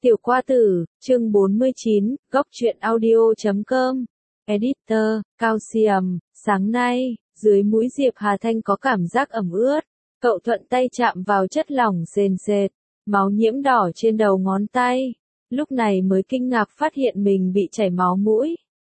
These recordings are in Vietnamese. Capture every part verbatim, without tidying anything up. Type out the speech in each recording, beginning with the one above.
Tiểu Qua Tử, chương bốn mươi chín, góc truyện audio chấm com. Editor, Calcium, sáng nay, dưới mũi Diệp Hà Thanh có cảm giác ẩm ướt. Cậu thuận tay chạm vào chất lỏng sền sệt, máu nhiễm đỏ trên đầu ngón tay. Lúc này mới kinh ngạc phát hiện mình bị chảy máu mũi.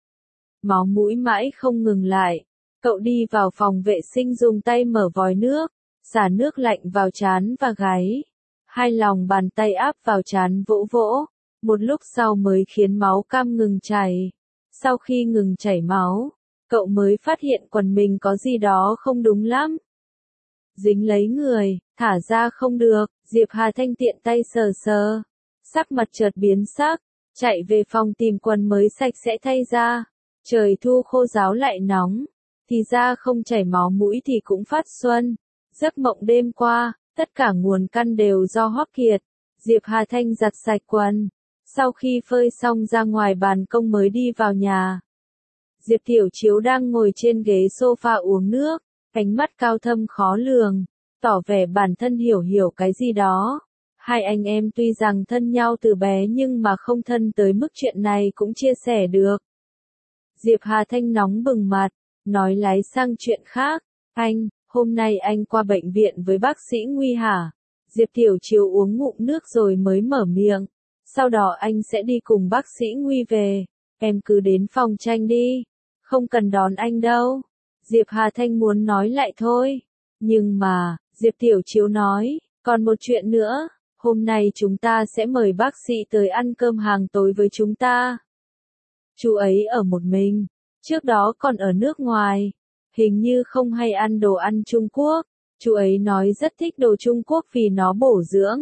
Máu mũi mãi không ngừng lại. Cậu đi vào phòng vệ sinh dùng tay mở vòi nước, xả nước lạnh vào trán và gáy. Hai lòng bàn tay áp vào trán vỗ vỗ, một lúc sau mới khiến máu cam ngừng chảy. Sau khi ngừng chảy máu, cậu mới phát hiện quần mình có gì đó không đúng lắm. Dính lấy người, thả ra không được, Diệp Hà Thanh tiện tay sờ sờ. Sắc mặt chợt biến sắc, chạy về phòng tìm quần mới sạch sẽ thay ra. Trời thu khô ráo lại nóng, thì ra không chảy máu mũi thì cũng phát xuân. Giấc mộng đêm qua, tất cả nguồn căn đều do Hoắc Kiệt. Diệp Hà Thanh giặt sạch quần, sau khi phơi xong ra ngoài ban công mới đi vào nhà. Diệp Tiểu Chiếu đang ngồi trên ghế sofa uống nước, ánh mắt cao thâm khó lường, tỏ vẻ bản thân hiểu hiểu cái gì đó. Hai anh em tuy rằng thân nhau từ bé nhưng mà không thân tới mức chuyện này cũng chia sẻ được. Diệp Hà Thanh nóng bừng mặt, nói lái sang chuyện khác. Anh, hôm nay anh qua bệnh viện với bác sĩ Nguy hả? Diệp Tiểu Chiếu uống ngụm nước rồi mới mở miệng. Sau đó anh sẽ đi cùng bác sĩ Nguy về. Em cứ đến phòng tranh đi. Không cần đón anh đâu. Diệp Hà Thanh muốn nói lại thôi. Nhưng mà, Diệp Tiểu Chiếu nói, còn một chuyện nữa. Hôm nay chúng ta sẽ mời bác sĩ tới ăn cơm hàng tối với chúng ta. Chú ấy ở một mình. Trước đó còn ở nước ngoài. Hình như không hay ăn đồ ăn Trung Quốc. Chú ấy nói rất thích đồ Trung Quốc vì nó bổ dưỡng.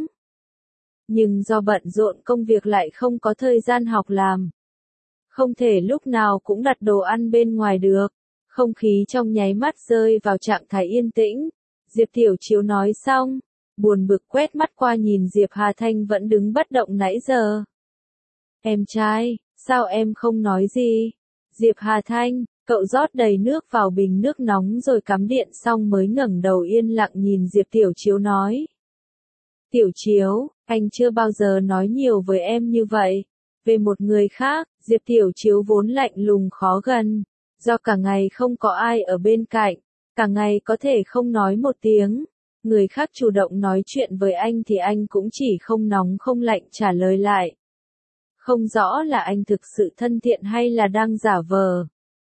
Nhưng do bận rộn công việc lại không có thời gian học làm. Không thể lúc nào cũng đặt đồ ăn bên ngoài được. Không khí trong nháy mắt rơi vào trạng thái yên tĩnh. Diệp Tiểu Chiếu nói xong, buồn bực quét mắt qua nhìn Diệp Hà Thanh vẫn đứng bất động nãy giờ. Em trai, sao em không nói gì? Diệp Hà Thanh, cậu rót đầy nước vào bình nước nóng rồi cắm điện xong mới ngẩng đầu yên lặng nhìn Diệp Tiểu Chiếu nói. Tiểu Chiếu, anh chưa bao giờ nói nhiều với em như vậy. Về một người khác, Diệp Tiểu Chiếu vốn lạnh lùng khó gần. Do cả ngày không có ai ở bên cạnh, cả ngày có thể không nói một tiếng. Người khác chủ động nói chuyện với anh thì anh cũng chỉ không nóng không lạnh trả lời lại. Không rõ là anh thực sự thân thiện hay là đang giả vờ.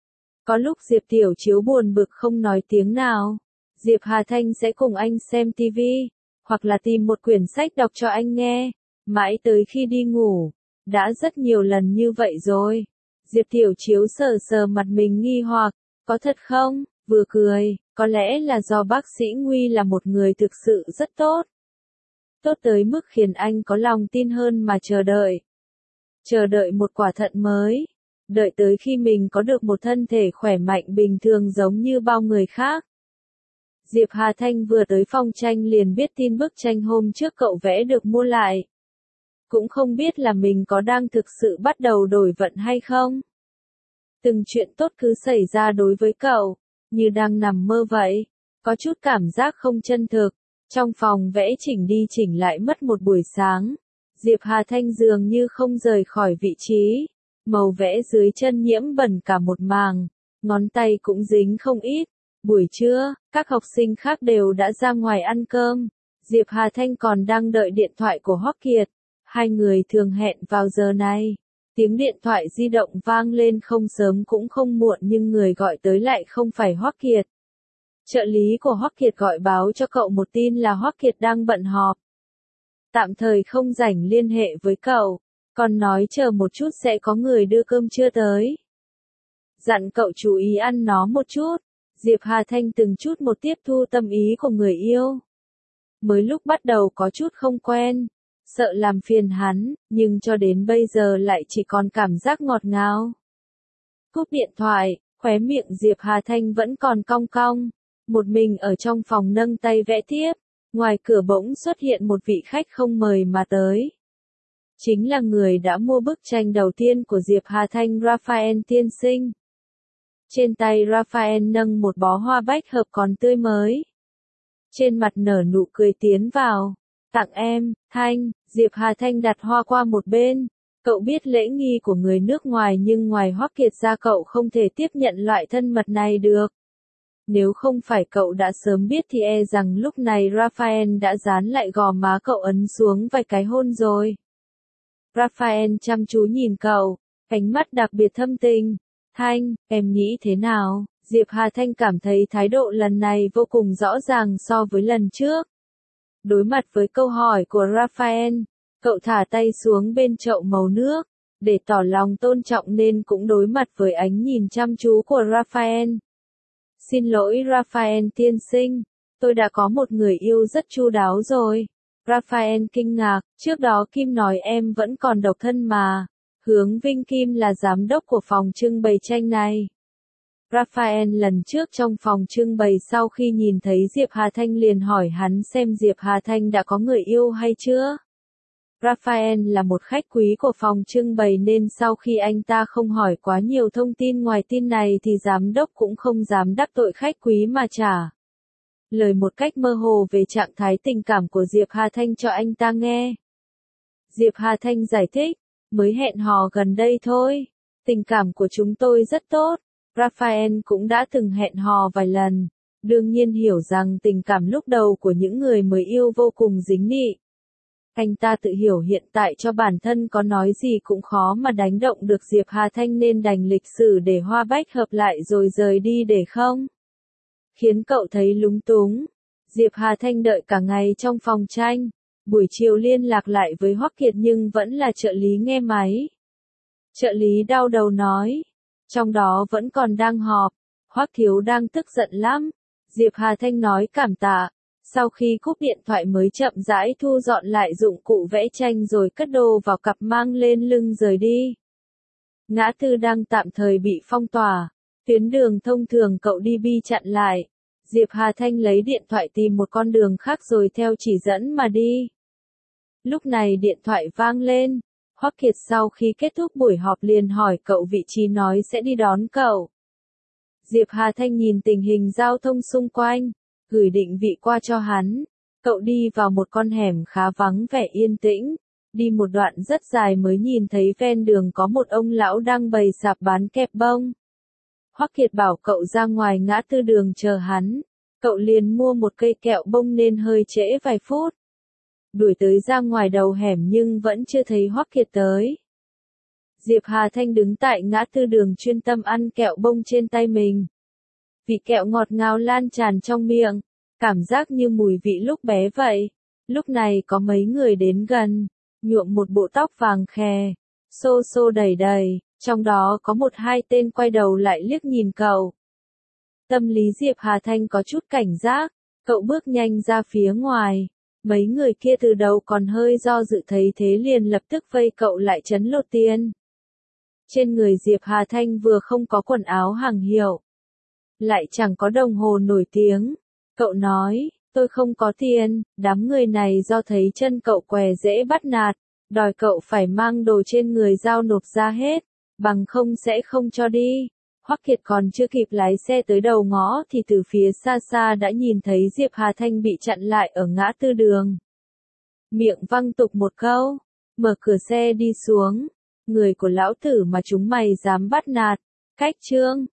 Có lúc Diệp Tiểu Chiếu buồn bực không nói tiếng nào. Diệp Hà Thanh sẽ cùng anh xem tivi, hoặc là tìm một quyển sách đọc cho anh nghe, mãi tới khi đi ngủ. Đã rất nhiều lần như vậy rồi. Diệp Tiểu Chiếu sờ sờ mặt mình nghi hoặc, có thật không? Vừa cười, có lẽ là do bác sĩ Nguy là một người thực sự rất tốt. Tốt tới mức khiến anh có lòng tin hơn mà chờ đợi. Chờ đợi một quả thận mới. Đợi tới khi mình có được một thân thể khỏe mạnh bình thường giống như bao người khác. Diệp Hà Thanh vừa tới phòng tranh liền biết tin bức tranh hôm trước cậu vẽ được mua lại. Cũng không biết là mình có đang thực sự bắt đầu đổi vận hay không. Từng chuyện tốt cứ xảy ra đối với cậu, như đang nằm mơ vậy. Có chút cảm giác không chân thực. Trong phòng vẽ chỉnh đi chỉnh lại mất một buổi sáng. Diệp Hà Thanh dường như không rời khỏi vị trí. Màu vẽ dưới chân nhiễm bẩn cả một màng. Ngón tay cũng dính không ít. Buổi trưa, các học sinh khác đều đã ra ngoài ăn cơm. Diệp Hà Thanh còn đang đợi điện thoại của Hoắc Kiệt. Hai người thường hẹn vào giờ này. Tiếng điện thoại di động vang lên không sớm cũng không muộn nhưng người gọi tới lại không phải Hoắc Kiệt. Trợ lý của Hoắc Kiệt gọi báo cho cậu một tin là Hoắc Kiệt đang bận họp. Tạm thời không rảnh liên hệ với cậu, còn nói chờ một chút sẽ có người đưa cơm trưa tới. Dặn cậu chú ý ăn nó một chút. Diệp Hà Thanh từng chút một tiếp thu tâm ý của người yêu. Mới lúc bắt đầu có chút không quen, sợ làm phiền hắn, nhưng cho đến bây giờ lại chỉ còn cảm giác ngọt ngào. Cúp điện thoại, khóe miệng Diệp Hà Thanh vẫn còn cong cong. Một mình ở trong phòng nâng tay vẽ tiếp. Ngoài cửa bỗng xuất hiện một vị khách không mời mà tới. Chính là người đã mua bức tranh đầu tiên của Diệp Hà Thanh, Raphael tiên sinh. Trên tay Raphael nâng một bó hoa bách hợp còn tươi mới. Trên mặt nở nụ cười tiến vào. Tặng em, Thanh, Diệp Hà Thanh đặt hoa qua một bên. Cậu biết lễ nghi của người nước ngoài nhưng ngoài Hoắc Kiệt ra cậu không thể tiếp nhận loại thân mật này được. Nếu không phải cậu đã sớm biết thì e rằng lúc này Raphael đã dán lại gò má cậu ấn xuống vài cái hôn rồi. Raphael chăm chú nhìn cậu, ánh mắt đặc biệt thâm tình. Thanh, em nghĩ thế nào? Diệp Hà Thanh cảm thấy thái độ lần này vô cùng rõ ràng so với lần trước. Đối mặt với câu hỏi của Raphael, cậu thả tay xuống bên chậu màu nước, để tỏ lòng tôn trọng nên cũng đối mặt với ánh nhìn chăm chú của Raphael. Xin lỗi Raphael tiên sinh, tôi đã có một người yêu rất chu đáo rồi. Raphael kinh ngạc, trước đó Kim nói em vẫn còn độc thân mà. Hướng Vinh Kim là giám đốc của phòng trưng bày tranh này. Raphael lần trước trong phòng trưng bày sau khi nhìn thấy Diệp Hà Thanh liền hỏi hắn xem Diệp Hà Thanh đã có người yêu hay chưa. Raphael là một khách quý của phòng trưng bày nên sau khi anh ta không hỏi quá nhiều thông tin ngoài tin này thì giám đốc cũng không dám đắc tội khách quý mà trả lời một cách mơ hồ về trạng thái tình cảm của Diệp Hà Thanh cho anh ta nghe. Diệp Hà Thanh giải thích, mới hẹn hò gần đây thôi, tình cảm của chúng tôi rất tốt. Raphael cũng đã từng hẹn hò vài lần, đương nhiên hiểu rằng tình cảm lúc đầu của những người mới yêu vô cùng dính nị. Anh ta tự hiểu hiện tại cho bản thân có nói gì cũng khó mà đánh động được Diệp Hà Thanh nên đành lịch sử để hoa bách hợp lại rồi rời đi để không khiến cậu thấy lúng túng. Diệp Hà Thanh đợi cả ngày trong phòng tranh, buổi chiều liên lạc lại với Hoắc Kiệt nhưng vẫn là trợ lý nghe máy. Trợ lý đau đầu nói, trong đó vẫn còn đang họp, Hoắc thiếu đang tức giận lắm. Diệp Hà Thanh nói cảm tạ, sau khi cúp điện thoại mới chậm rãi thu dọn lại dụng cụ vẽ tranh rồi cất đồ vào cặp mang lên lưng rời đi. Ngã tư đang tạm thời bị phong tỏa, tuyến đường thông thường cậu đi bi chặn lại. Diệp Hà Thanh lấy điện thoại tìm một con đường khác rồi theo chỉ dẫn mà đi. Lúc này điện thoại vang lên, Hoắc Kiệt sau khi kết thúc buổi họp liền hỏi cậu vị trí nói sẽ đi đón cậu. Diệp Hà Thanh nhìn tình hình giao thông xung quanh, gửi định vị qua cho hắn. Cậu đi vào một con hẻm khá vắng vẻ yên tĩnh, đi một đoạn rất dài mới nhìn thấy ven đường có một ông lão đang bày sạp bán kẹp bông. Hoắc Kiệt bảo cậu ra ngoài ngã tư đường chờ hắn, cậu liền mua một cây kẹo bông nên hơi trễ vài phút. Đuổi tới ra ngoài đầu hẻm nhưng vẫn chưa thấy Hoắc Kiệt tới. Diệp Hà Thanh đứng tại ngã tư đường chuyên tâm ăn kẹo bông trên tay mình. Vị kẹo ngọt ngào lan tràn trong miệng, cảm giác như mùi vị lúc bé vậy. Lúc này có mấy người đến gần, nhuộm một bộ tóc vàng khè, xô xô đầy đầy, trong đó có một hai tên quay đầu lại liếc nhìn cậu. Tâm lý Diệp Hà Thanh có chút cảnh giác, cậu bước nhanh ra phía ngoài. Mấy người kia từ đầu còn hơi do dự thấy thế liền lập tức vây cậu lại trấn lột tiền. Trên người Diệp Hà Thanh vừa không có quần áo hàng hiệu, lại chẳng có đồng hồ nổi tiếng. Cậu nói, tôi không có tiền, đám người này do thấy chân cậu què dễ bắt nạt, đòi cậu phải mang đồ trên người giao nộp ra hết, bằng không sẽ không cho đi. Hoắc Kiệt còn chưa kịp lái xe tới đầu ngõ thì từ phía xa xa đã nhìn thấy Diệp Hà Thanh bị chặn lại ở ngã tư đường. Miệng văng tục một câu, mở cửa xe đi xuống. Người của lão tử mà chúng mày dám bắt nạt, cách trương.